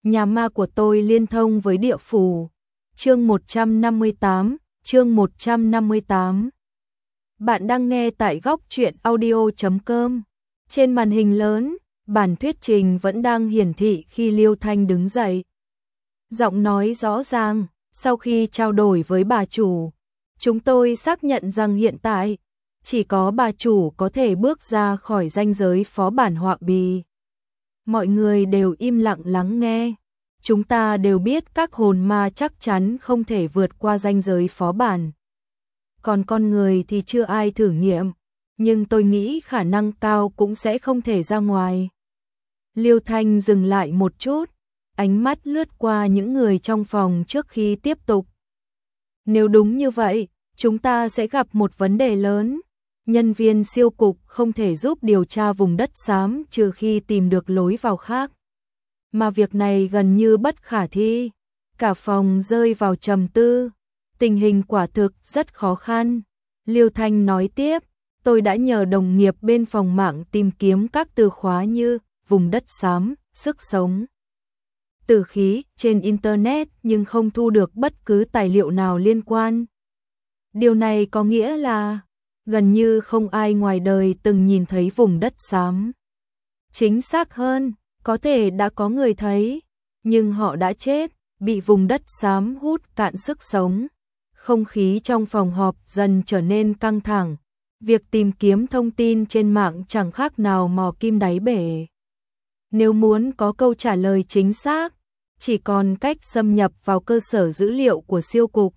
Nhà ma của tôi liên thông với địa phủ. Chương 158, chương 158. Bạn đang nghe tại góc truyện audio.com. Trên màn hình lớn, bản thuyết trình vẫn đang hiển thị khi Liêu Thanh đứng dậy. Giọng nói rõ ràng, sau khi trao đổi với bà chủ, chúng tôi xác nhận rằng hiện tại, chỉ có bà chủ có thể bước ra khỏi ranh giới phó bản họa bì. Mọi người đều im lặng lắng nghe. Chúng ta đều biết các hồn ma chắc chắn không thể vượt qua ranh giới phó bản. Còn con người thì chưa ai thử nghiệm, nhưng tôi nghĩ khả năng cao cũng sẽ không thể ra ngoài. Liêu Thanh dừng lại một chút, ánh mắt lướt qua những người trong phòng trước khi tiếp tục. Nếu đúng như vậy, chúng ta sẽ gặp một vấn đề lớn. Nhân viên siêu cục không thể giúp điều tra vùng đất xám trừ khi tìm được lối vào khác. Mà việc này gần như bất khả thi. Cả phòng rơi vào trầm tư. Tình hình quả thực rất khó khăn. Liêu Thanh nói tiếp, tôi đã nhờ đồng nghiệp bên phòng mạng tìm kiếm các từ khóa như vùng đất xám, sức sống, tử khí trên Internet nhưng không thu được bất cứ tài liệu nào liên quan. Điều này có nghĩa là gần như không ai ngoài đời từng nhìn thấy vùng đất xám. Chính xác hơn, có thể đã có người thấy, nhưng họ đã chết, bị vùng đất xám hút cạn sức sống. Không khí trong phòng họp dần trở nên căng thẳng. Việc tìm kiếm thông tin trên mạng chẳng khác nào mò kim đáy bể. Nếu muốn có câu trả lời chính xác, chỉ còn cách xâm nhập vào cơ sở dữ liệu của siêu cục.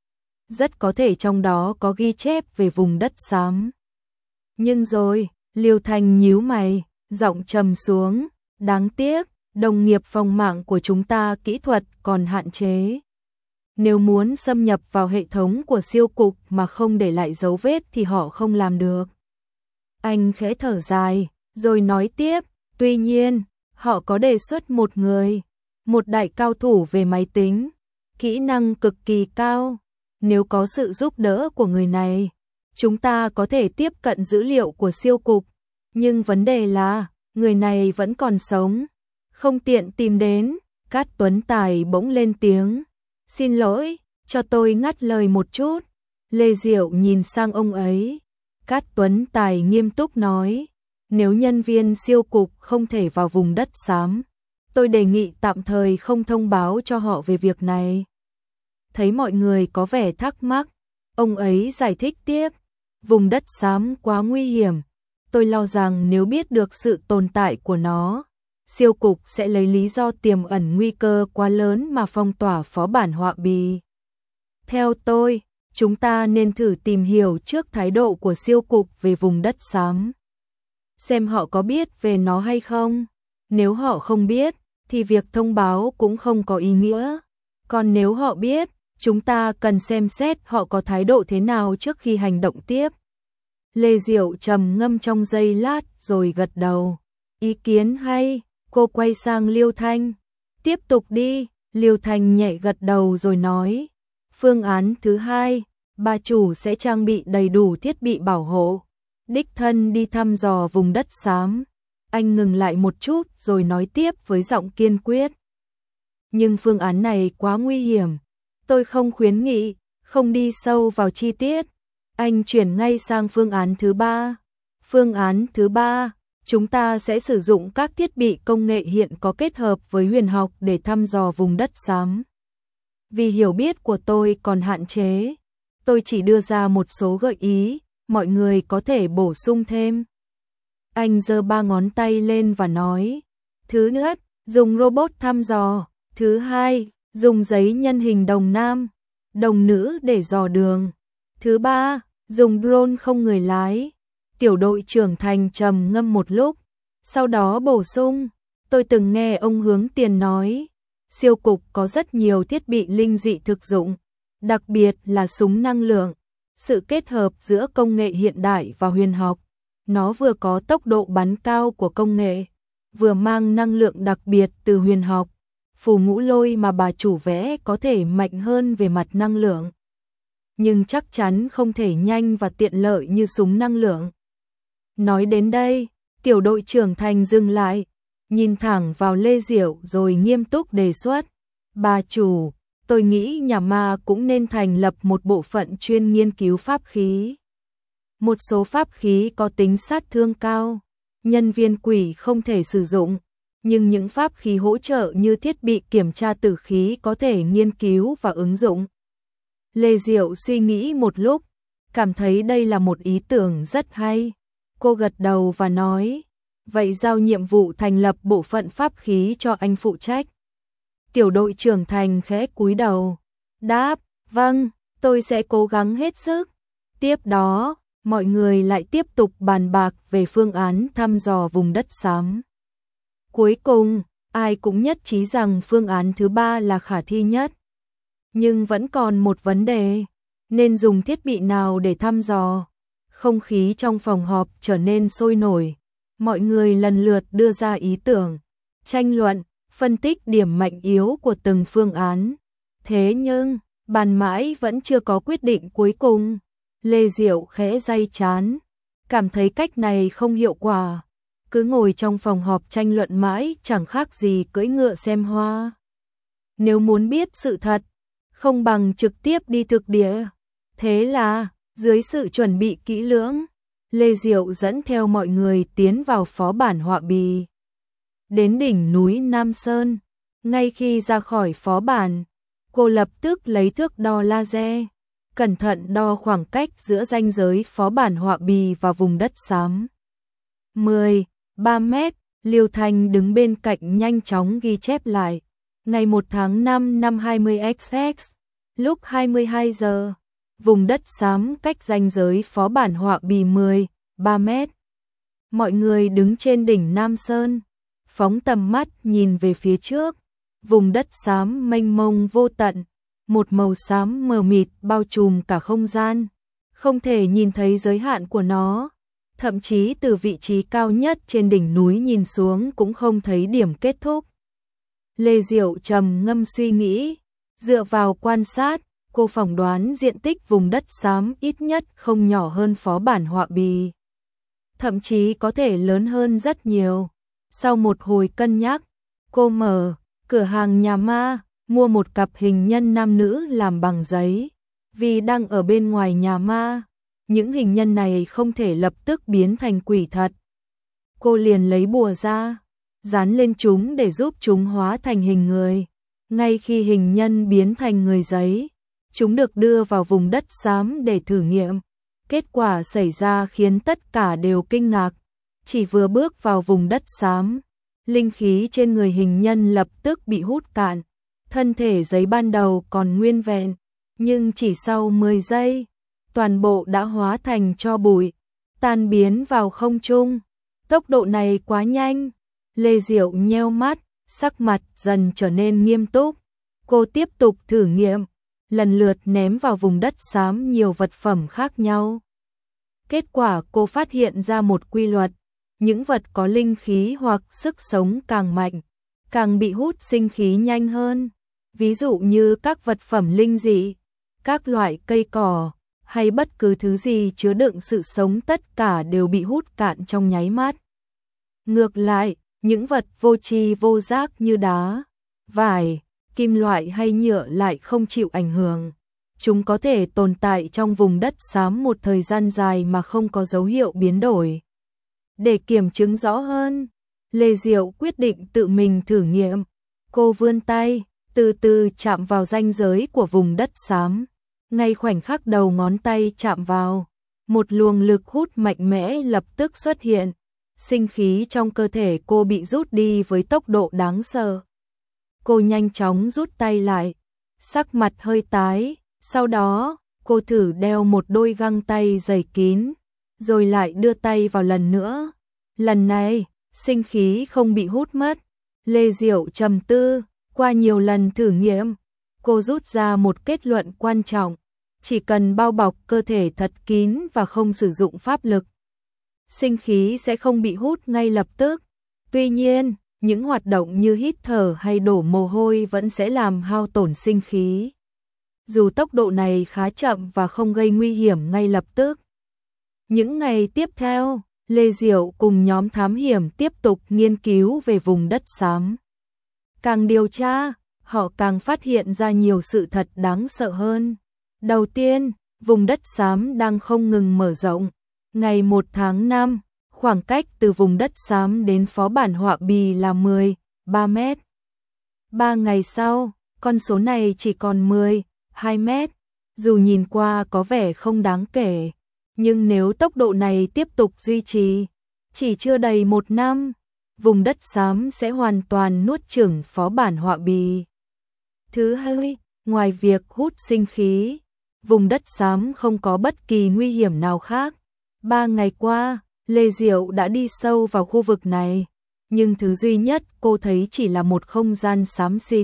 Rất có thể trong đó có ghi chép về vùng đất xám. Nhưng rồi, Liêu Thanh nhíu mày, giọng trầm xuống, đáng tiếc, đồng nghiệp phòng mạng của chúng ta kỹ thuật còn hạn chế. Nếu muốn xâm nhập vào hệ thống của siêu cục mà không để lại dấu vết thì họ không làm được. Anh khẽ thở dài, rồi nói tiếp, tuy nhiên, họ có đề xuất một người, một đại cao thủ về máy tính, kỹ năng cực kỳ cao. Nếu có sự giúp đỡ của người này, chúng ta có thể tiếp cận dữ liệu của siêu cục. Nhưng vấn đề là, người này vẫn còn sống, không tiện tìm đến. Cát Tuấn Tài bỗng lên tiếng. Xin lỗi, cho tôi ngắt lời một chút. Lê Diệu nhìn sang ông ấy. Cát Tuấn Tài nghiêm túc nói, nếu nhân viên siêu cục không thể vào vùng đất xám, tôi đề nghị tạm thời không thông báo cho họ về việc này. Thấy mọi người có vẻ thắc mắc, ông ấy giải thích tiếp, vùng đất xám quá nguy hiểm. Tôi lo rằng nếu biết được sự tồn tại của nó, siêu cục sẽ lấy lý do tiềm ẩn nguy cơ quá lớn mà phong tỏa phó bản họa bì. Theo tôi, chúng ta nên thử tìm hiểu trước thái độ của siêu cục về vùng đất xám. Xem họ có biết về nó hay không. Nếu họ không biết, thì việc thông báo cũng không có ý nghĩa. Còn nếu họ biết, chúng ta cần xem xét họ có thái độ thế nào trước khi hành động tiếp. Lê Diệu trầm ngâm trong giây lát rồi gật đầu. Ý kiến hay, cô quay sang Liêu Thanh. Tiếp tục đi, Liêu Thanh nhẹ gật đầu rồi nói. Phương án thứ hai, bà chủ sẽ trang bị đầy đủ thiết bị bảo hộ, đích thân đi thăm dò vùng đất xám. Anh ngừng lại một chút rồi nói tiếp với giọng kiên quyết. Nhưng phương án này quá nguy hiểm. Tôi không khuyến nghị, không đi sâu vào chi tiết. Anh chuyển ngay sang phương án thứ ba. Phương án thứ ba, chúng ta sẽ sử dụng các thiết bị công nghệ hiện có kết hợp với huyền học để thăm dò vùng đất xám. Vì hiểu biết của tôi còn hạn chế, tôi chỉ đưa ra một số gợi ý, mọi người có thể bổ sung thêm. Anh giơ 3 ngón tay lên và nói, thứ nhất, dùng robot thăm dò. Thứ hai, dùng giấy nhân hình đồng nam, đồng nữ để dò đường. Thứ ba, dùng drone không người lái. Tiểu đội trưởng Thành trầm ngâm một lúc, sau đó bổ sung, tôi từng nghe ông Hướng Tiền nói, siêu cục có rất nhiều thiết bị linh dị thực dụng, đặc biệt là súng năng lượng. Sự kết hợp giữa công nghệ hiện đại và huyền học, nó vừa có tốc độ bắn cao của công nghệ, vừa mang năng lượng đặc biệt từ huyền học. Phù ngũ lôi mà bà chủ vẽ có thể mạnh hơn về mặt năng lượng, nhưng chắc chắn không thể nhanh và tiện lợi như súng năng lượng. Nói đến đây, tiểu đội trưởng Thành dừng lại, nhìn thẳng vào Lê Diệu rồi nghiêm túc đề xuất. Bà chủ, tôi nghĩ nhà ma cũng nên thành lập một bộ phận chuyên nghiên cứu pháp khí. Một số pháp khí có tính sát thương cao, nhân viên quỷ không thể sử dụng, nhưng những pháp khí hỗ trợ như thiết bị kiểm tra tử khí có thể nghiên cứu và ứng dụng. Lê Diệu suy nghĩ một lúc, cảm thấy đây là một ý tưởng rất hay. Cô gật đầu và nói, vậy giao nhiệm vụ thành lập bộ phận pháp khí cho anh phụ trách. Tiểu đội trưởng Thành khẽ cúi đầu, đáp, vâng, tôi sẽ cố gắng hết sức. Tiếp đó, mọi người lại tiếp tục bàn bạc về phương án thăm dò vùng đất xám. Cuối cùng, ai cũng nhất trí rằng phương án thứ 3 là khả thi nhất. Nhưng vẫn còn một vấn đề, nên dùng thiết bị nào để thăm dò. Không khí trong phòng họp trở nên sôi nổi, mọi người lần lượt đưa ra ý tưởng, tranh luận, phân tích điểm mạnh yếu của từng phương án. Thế nhưng, bàn mãi vẫn chưa có quyết định cuối cùng. Lê Diệu khẽ day chán, cảm thấy cách này không hiệu quả. Cứ ngồi trong phòng họp tranh luận mãi chẳng khác gì cưỡi ngựa xem hoa. Nếu muốn biết sự thật, không bằng trực tiếp đi thực địa. Thế là, dưới sự chuẩn bị kỹ lưỡng, Lê Diệu dẫn theo mọi người tiến vào phó bản Họa Bì. Đến đỉnh núi Nam Sơn, ngay khi ra khỏi phó bản, cô lập tức lấy thước đo laser, cẩn thận đo khoảng cách giữa ranh giới phó bản Họa Bì và vùng đất xám. 3 mét, Liêu Thanh đứng bên cạnh nhanh chóng ghi chép lại. Ngày 1 tháng 5 năm 20XX, lúc 22 giờ, vùng đất xám cách ranh giới phó bản Họa Bì 3 mét. Mọi người đứng trên đỉnh Nam Sơn, phóng tầm mắt nhìn về phía trước, vùng đất xám mênh mông vô tận, một màu xám mờ mịt bao trùm cả không gian, không thể nhìn thấy giới hạn của nó, thậm chí từ vị trí cao nhất trên đỉnh núi nhìn xuống cũng không thấy điểm kết thúc. Lê Diệu trầm ngâm suy nghĩ, dựa vào quan sát, cô phỏng đoán diện tích vùng đất xám ít nhất không nhỏ hơn phó bản Họa Bì, thậm chí có thể lớn hơn rất nhiều. Sau một hồi cân nhắc, cô mở cửa hàng nhà ma, mua một cặp hình nhân nam nữ làm bằng giấy. Vì đang ở bên ngoài nhà ma, những hình nhân này không thể lập tức biến thành quỷ thật. Cô liền lấy bùa ra, dán lên chúng để giúp chúng hóa thành hình người. Ngay khi hình nhân biến thành người giấy, chúng được đưa vào vùng đất xám để thử nghiệm. Kết quả xảy ra khiến tất cả đều kinh ngạc. Chỉ vừa bước vào vùng đất xám, linh khí trên người hình nhân lập tức bị hút cạn. Thân thể giấy ban đầu còn nguyên vẹn, nhưng chỉ sau 10 giây, toàn bộ đã hóa thành tro bụi, tan biến vào không trung. Tốc độ này quá nhanh. Lê Diệu nheo mắt, sắc mặt dần trở nên nghiêm túc. Cô tiếp tục thử nghiệm, lần lượt ném vào vùng đất xám nhiều vật phẩm khác nhau. Kết quả cô phát hiện ra một quy luật, những vật có linh khí hoặc sức sống càng mạnh, càng bị hút sinh khí nhanh hơn. Ví dụ như các vật phẩm linh dị, các loại cây cỏ, hay bất cứ thứ gì chứa đựng sự sống tất cả đều bị hút cạn trong nháy mắt. Ngược lại, những vật vô tri vô giác như đá, vải, kim loại hay nhựa lại không chịu ảnh hưởng. Chúng có thể tồn tại trong vùng đất xám một thời gian dài mà không có dấu hiệu biến đổi. Để kiểm chứng rõ hơn, Lê Diệu quyết định tự mình thử nghiệm. Cô vươn tay, từ từ chạm vào ranh giới của vùng đất xám. Ngay khoảnh khắc đầu ngón tay chạm vào, một luồng lực hút mạnh mẽ lập tức xuất hiện. Sinh khí trong cơ thể cô bị rút đi với tốc độ đáng sợ. Cô nhanh chóng rút tay lại, sắc mặt hơi tái. Sau đó, cô thử đeo một đôi găng tay dày kín, rồi lại đưa tay vào lần nữa. Lần này, sinh khí không bị hút mất. Lê Diệu trầm tư, qua nhiều lần thử nghiệm, cô rút ra một kết luận quan trọng. Chỉ cần bao bọc cơ thể thật kín và không sử dụng pháp lực, sinh khí sẽ không bị hút ngay lập tức. Tuy nhiên, những hoạt động như hít thở hay đổ mồ hôi vẫn sẽ làm hao tổn sinh khí. Dù tốc độ này khá chậm và không gây nguy hiểm ngay lập tức. Những ngày tiếp theo, Lê Diệu cùng nhóm thám hiểm tiếp tục nghiên cứu về vùng đất xám. Càng điều tra, họ càng phát hiện ra nhiều sự thật đáng sợ hơn. Đầu tiên, vùng đất xám đang không ngừng mở rộng. Ngày 1 tháng 5, khoảng cách từ vùng đất xám đến phó bản Họa Bì là 13 mét. 3 ngày sau, con số này chỉ còn 12 mét. Dù nhìn qua có vẻ không đáng kể, nhưng nếu tốc độ này tiếp tục duy trì, chỉ chưa đầy 1 năm, vùng đất xám sẽ hoàn toàn nuốt chửng phó bản Họa Bì. Thứ hai, ngoài việc hút sinh khí, vùng đất xám không có bất kỳ nguy hiểm nào khác. 3 ngày qua, Lê Diệu đã đi sâu vào khu vực này, nhưng thứ duy nhất cô thấy chỉ là một không gian xám xịt,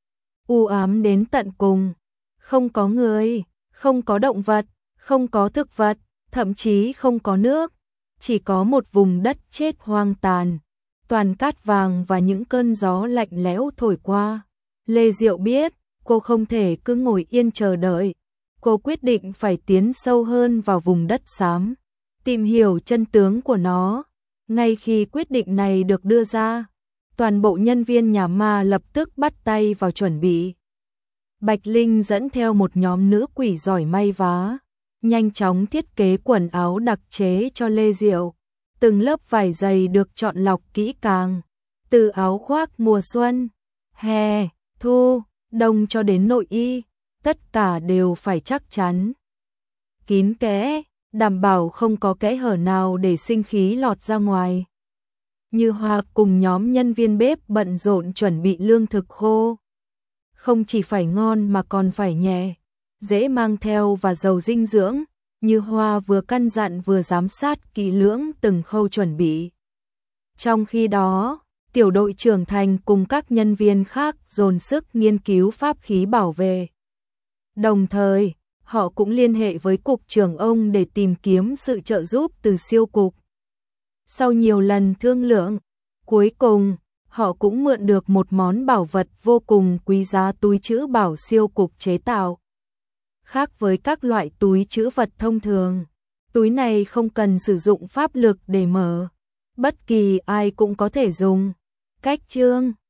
u ám đến tận cùng. Không có người, không có động vật, không có thực vật, thậm chí không có nước, chỉ có một vùng đất chết hoang tàn, toàn cát vàng và những cơn gió lạnh lẽo thổi qua. Lê Diệu biết, cô không thể cứ ngồi yên chờ đợi. Cô quyết định phải tiến sâu hơn vào vùng đất xám, tìm hiểu chân tướng của nó. Ngay khi quyết định này được đưa ra, toàn bộ nhân viên nhà ma lập tức bắt tay vào chuẩn bị. Bạch Linh dẫn theo một nhóm nữ quỷ giỏi may vá, nhanh chóng thiết kế quần áo đặc chế cho Lê Diệu. Từng lớp vải dày được chọn lọc kỹ càng, từ áo khoác mùa xuân, hè, thu, đông cho đến nội y, tất cả đều phải chắc chắn, kín kẽ, đảm bảo không có kẽ hở nào để sinh khí lọt ra ngoài. Như Hoa cùng nhóm nhân viên bếp bận rộn chuẩn bị lương thực khô. Không chỉ phải ngon mà còn phải nhẹ, dễ mang theo và giàu dinh dưỡng. Như Hoa vừa căn dặn vừa giám sát kỹ lưỡng từng khâu chuẩn bị. Trong khi đó, tiểu đội trưởng Thành cùng các nhân viên khác dồn sức nghiên cứu pháp khí bảo vệ. Đồng thời, họ cũng liên hệ với cục trưởng ông để tìm kiếm sự trợ giúp từ siêu cục. Sau nhiều lần thương lượng, cuối cùng, họ cũng mượn được một món bảo vật vô cùng quý giá, túi trữ bảo siêu cục chế tạo. Khác với các loại túi trữ vật thông thường, túi này không cần sử dụng pháp lực để mở, bất kỳ ai cũng có thể dùng. Cách chương